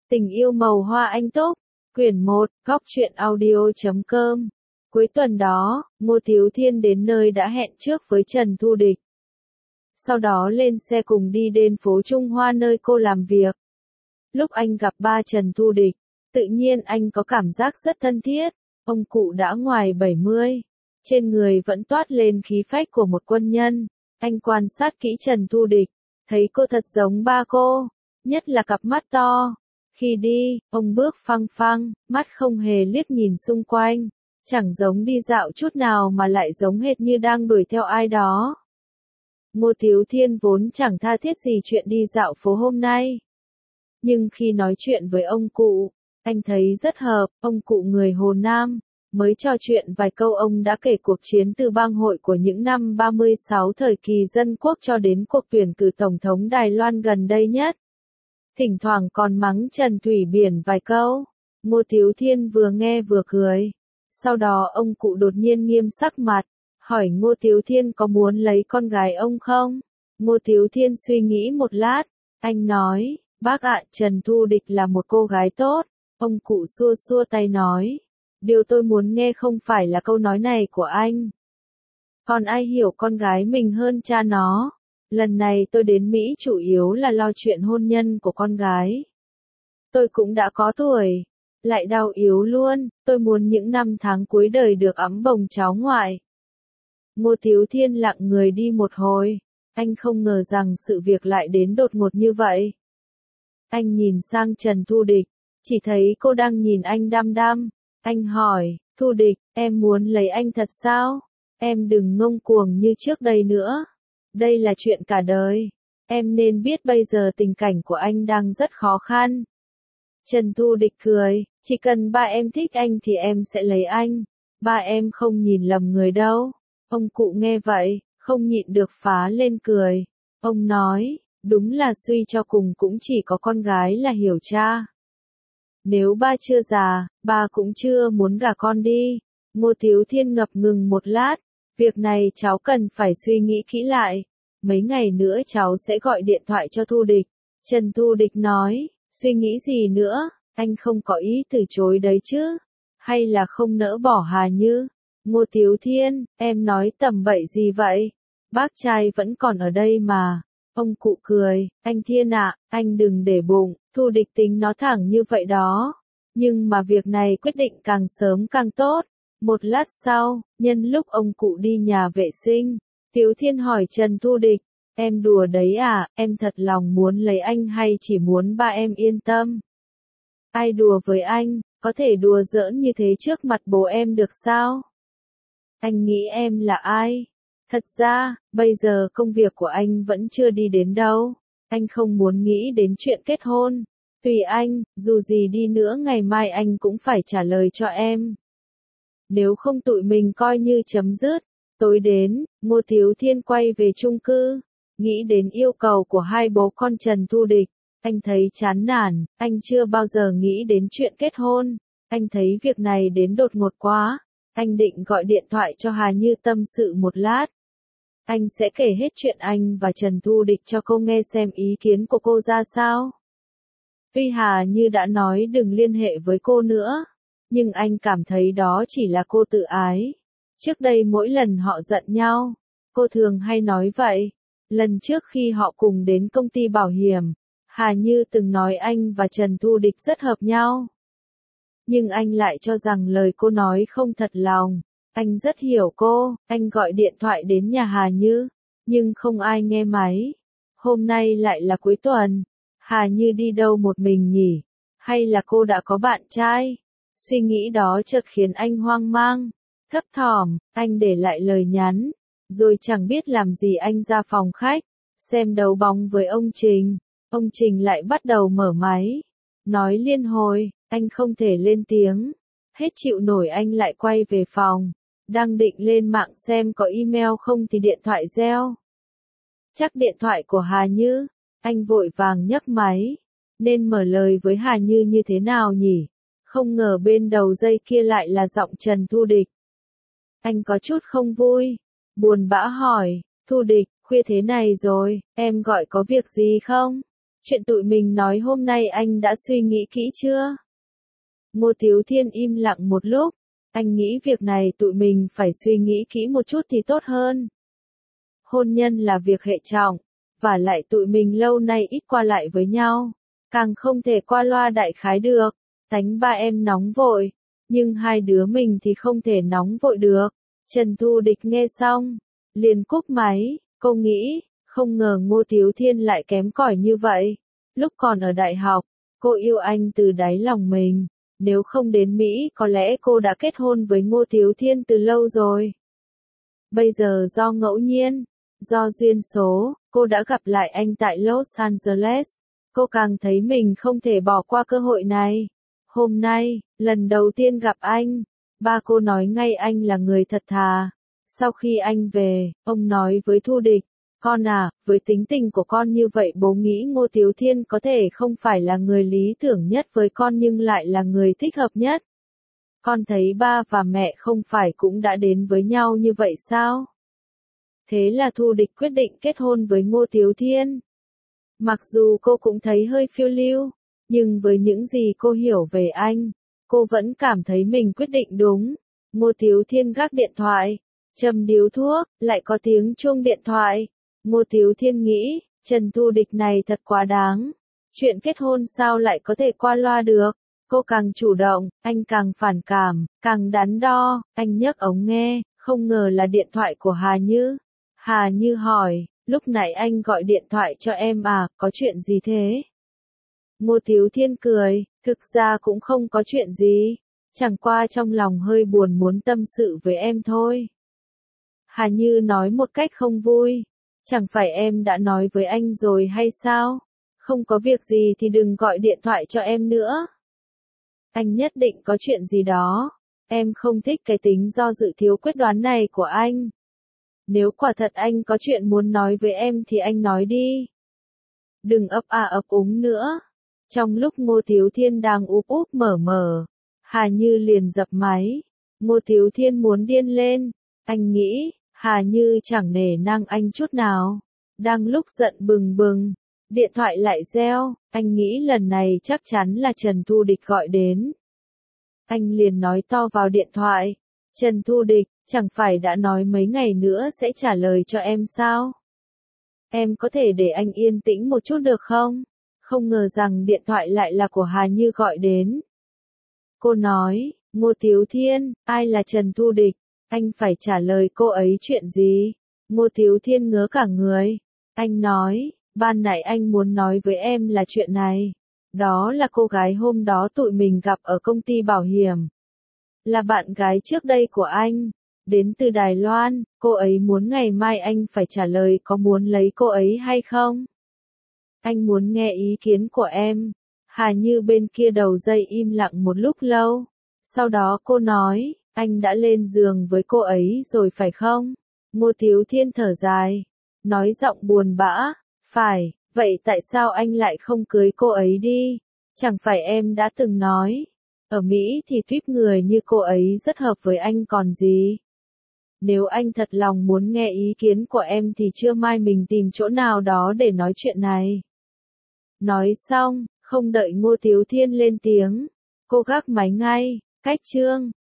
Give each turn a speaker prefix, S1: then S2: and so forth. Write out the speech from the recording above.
S1: Tình yêu màu hoa anh túc, quyển 1, góc truyện audio.com. Cuối tuần đó, Ngô Tiếu Thiên đến nơi đã hẹn trước với Trần Thu Địch. Sau đó lên xe cùng đi đến phố Trung Hoa nơi cô làm việc. Lúc anh gặp ba Trần Thu Địch, tự nhiên anh có cảm giác rất thân thiết. Ông cụ đã ngoài 70, trên người vẫn toát lên khí phách của một quân nhân. Anh quan sát kỹ Trần Thu Địch, thấy cô thật giống ba cô, nhất là cặp mắt to. Khi đi, ông bước phăng phăng, mắt không hề liếc nhìn xung quanh, chẳng giống đi dạo chút nào mà lại giống hệt như đang đuổi theo ai đó. Ngô Tiếu Thiên vốn chẳng tha thiết gì chuyện đi dạo phố hôm nay. Nhưng khi nói chuyện với ông cụ, anh thấy rất hợp. Ông cụ người Hồ Nam, mới trò chuyện vài câu ông đã kể cuộc chiến từ bang hội của những năm 36 thời kỳ dân quốc cho đến cuộc tuyển cử Tổng thống Đài Loan gần đây nhất. Thỉnh thoảng còn mắng Trần Thủy Biển vài câu. Ngô Tiếu Thiên vừa nghe vừa cười. Sau đó ông cụ đột nhiên nghiêm sắc mặt, hỏi Ngô Tiếu Thiên có muốn lấy con gái ông không? Ngô Tiếu Thiên suy nghĩ một lát, anh nói, bác ạ, Trần Thu Địch là một cô gái tốt. Ông cụ xua xua tay nói, điều tôi muốn nghe không phải là câu nói này của anh. Còn ai hiểu con gái mình hơn cha nó. Lần này tôi đến Mỹ chủ yếu là lo chuyện hôn nhân của con gái. Tôi cũng đã có tuổi, lại đau yếu luôn, tôi muốn những năm tháng cuối đời được ẵm bồng cháu ngoại. Ngô Tiếu Thiên lặng người đi một hồi, anh không ngờ rằng sự việc lại đến đột ngột như vậy. Anh nhìn sang Trần Thu Địch, chỉ thấy cô đang nhìn anh đăm đăm. Anh hỏi, Thu Địch, em muốn lấy anh thật sao? Em đừng ngông cuồng như trước đây nữa. Đây là chuyện cả đời. Em nên biết bây giờ tình cảnh của anh đang rất khó khăn. Trần Thu Địch cười, chỉ cần ba em thích anh thì em sẽ lấy anh. Ba em không nhìn lầm người đâu. Ông cụ nghe vậy, không nhịn được phá lên cười. Ông nói, đúng là suy cho cùng cũng chỉ có con gái là hiểu cha. Nếu ba chưa già, ba cũng chưa muốn gả con đi. Ngô Tiếu Thiên ngập ngừng một lát. Việc này cháu cần phải suy nghĩ kỹ lại. Mấy ngày nữa cháu sẽ gọi điện thoại cho Thu Địch. Trần Thu Địch nói, suy nghĩ gì nữa, anh không có ý từ chối đấy chứ? Hay là không nỡ bỏ Hà Như? Ngô Tiếu Thiên, em nói tầm bậy gì vậy? Bác trai vẫn còn ở đây mà. Ông cụ cười, anh Thiên ạ, anh đừng để bụng, Thu Địch tính nó thẳng như vậy đó. Nhưng mà việc này quyết định càng sớm càng tốt. Một lát sau, nhân lúc ông cụ đi nhà vệ sinh, Tiếu Thiên hỏi Trần Thu Địch, em đùa đấy à, em thật lòng muốn lấy anh hay chỉ muốn ba em yên tâm? Ai đùa với anh, có thể đùa giỡn như thế trước mặt bố em được sao? Anh nghĩ em là ai? Thật ra, bây giờ công việc của anh vẫn chưa đi đến đâu. Anh không muốn nghĩ đến chuyện kết hôn. Tùy anh, dù gì đi nữa ngày mai anh cũng phải trả lời cho em. Nếu không tụi mình coi như chấm dứt. Tối đến, Ngô Tiếu Thiên quay về chung cư. Nghĩ đến yêu cầu của hai bố con Trần Thu Địch. Anh thấy chán nản, anh chưa bao giờ nghĩ đến chuyện kết hôn. Anh thấy việc này đến đột ngột quá. Anh định gọi điện thoại cho Hà Như tâm sự một lát. Anh sẽ kể hết chuyện anh và Trần Thu Địch cho cô nghe xem ý kiến của cô ra sao. Tuy Hà Như đã nói đừng liên hệ với cô nữa, nhưng anh cảm thấy đó chỉ là cô tự ái. Trước đây mỗi lần họ giận nhau, cô thường hay nói vậy. Lần trước khi họ cùng đến công ty bảo hiểm, Hà Như từng nói anh và Trần Thu Địch rất hợp nhau. Nhưng anh lại cho rằng lời cô nói không thật lòng. Anh rất hiểu cô, anh gọi điện thoại đến nhà Hà Như, nhưng không ai nghe máy. Hôm nay lại là cuối tuần, Hà Như đi đâu một mình nhỉ? Hay là cô đã có bạn trai? Suy nghĩ đó chợt khiến anh hoang mang. Thấp thỏm, anh để lại lời nhắn, rồi chẳng biết làm gì anh ra phòng khách, xem đấu bóng với ông Trình. Ông Trình lại bắt đầu mở máy, nói liên hồi, anh không thể lên tiếng. Hết chịu nổi anh lại quay về phòng, đang định lên mạng xem có email không thì điện thoại reo. Chắc điện thoại của Hà Như, anh vội vàng nhấc máy, nên mở lời với Hà Như như thế nào nhỉ? Không ngờ bên đầu dây kia lại là giọng Trần Thu Địch. Anh có chút không vui, buồn bã hỏi, Thu Địch, khuya thế này rồi, em gọi có việc gì không? Chuyện tụi mình nói hôm nay anh đã suy nghĩ kỹ chưa? Ngô Tiếu Thiên im lặng một lúc, anh nghĩ việc này tụi mình phải suy nghĩ kỹ một chút thì tốt hơn. Hôn nhân là việc hệ trọng, và lại tụi mình lâu nay ít qua lại với nhau, càng không thể qua loa đại khái được. Tánh ba em nóng vội, nhưng hai đứa mình thì không thể nóng vội được. Trần Thu Địch nghe xong, liền cúp máy, cô nghĩ, không ngờ Ngô Tiếu Thiên lại kém cỏi như vậy. Lúc còn ở đại học, cô yêu anh từ đáy lòng mình, nếu không đến Mỹ có lẽ cô đã kết hôn với Ngô Tiếu Thiên từ lâu rồi. Bây giờ do ngẫu nhiên, do duyên số, cô đã gặp lại anh tại Los Angeles. Cô càng thấy mình không thể bỏ qua cơ hội này. Hôm nay, lần đầu tiên gặp anh, ba cô nói ngay anh là người thật thà. Sau khi anh về, ông nói với Thu Địch, con à, với tính tình của con như vậy bố nghĩ Ngô Tiếu Thiên có thể không phải là người lý tưởng nhất với con nhưng lại là người thích hợp nhất. Con thấy ba và mẹ không phải cũng đã đến với nhau như vậy sao? Thế là Thu Địch quyết định kết hôn với Ngô Tiếu Thiên. Mặc dù cô cũng thấy hơi phiêu lưu, nhưng với những gì cô hiểu về anh, cô vẫn cảm thấy mình quyết định đúng. Ngô Tiếu Thiên gác điện thoại, châm điếu thuốc, lại có tiếng chuông điện thoại. Ngô Tiếu Thiên nghĩ, Trần Thu Địch này thật quá đáng. Chuyện kết hôn sao lại có thể qua loa được? Cô càng chủ động, anh càng phản cảm, càng đắn đo. Anh nhấc ống nghe, không ngờ là điện thoại của Hà Như. Hà Như hỏi, lúc nãy anh gọi điện thoại cho em à, có chuyện gì thế? Ngô Tiếu Thiên cười, thực ra cũng không có chuyện gì, chẳng qua trong lòng hơi buồn muốn tâm sự với em thôi. Hà Như nói một cách không vui, chẳng phải em đã nói với anh rồi hay sao? Không có việc gì thì đừng gọi điện thoại cho em nữa. Anh nhất định có chuyện gì đó, em không thích cái tính do dự thiếu quyết đoán này của anh. Nếu quả thật anh có chuyện muốn nói với em thì anh nói đi. Đừng ấp a ấp úng nữa. Trong lúc Ngô Tiếu Thiên đang úp úp mở mở, Hà Như liền dập máy. Ngô Tiếu Thiên muốn điên lên. Anh nghĩ, Hà Như chẳng nể nang anh chút nào. Đang lúc giận bừng bừng, điện thoại lại reo. Anh nghĩ lần này chắc chắn là Trần Thu Địch gọi đến. Anh liền nói to vào điện thoại. Trần Thu Địch, chẳng phải đã nói mấy ngày nữa sẽ trả lời cho em sao? Em có thể để anh yên tĩnh một chút được không? Không ngờ rằng điện thoại lại là của Hà Như gọi đến. Cô nói, Ngô Tiếu Thiên, ai là Trần Thu Địch? Anh phải trả lời cô ấy chuyện gì? Ngô Tiếu Thiên ngớ cả người. Anh nói, ban nãy anh muốn nói với em là chuyện này. Đó là cô gái hôm đó tụi mình gặp ở công ty bảo hiểm. Là bạn gái trước đây của anh. Đến từ Đài Loan, cô ấy muốn ngày mai anh phải trả lời có muốn lấy cô ấy hay không? Anh muốn nghe ý kiến của em. Hà Như bên kia đầu dây im lặng một lúc lâu. Sau đó cô nói, anh đã lên giường với cô ấy rồi phải không? Ngô Tiếu Thiên thở dài, nói giọng buồn bã, phải, vậy tại sao anh lại không cưới cô ấy đi? Chẳng phải em đã từng nói, ở Mỹ thì tuyếp người như cô ấy rất hợp với anh còn gì? Nếu anh thật lòng muốn nghe ý kiến của em thì trưa mai mình tìm chỗ nào đó để nói chuyện này. Nói xong, không đợi Ngô Tiếu Thiên lên tiếng, cô gác máy ngay, cách chương.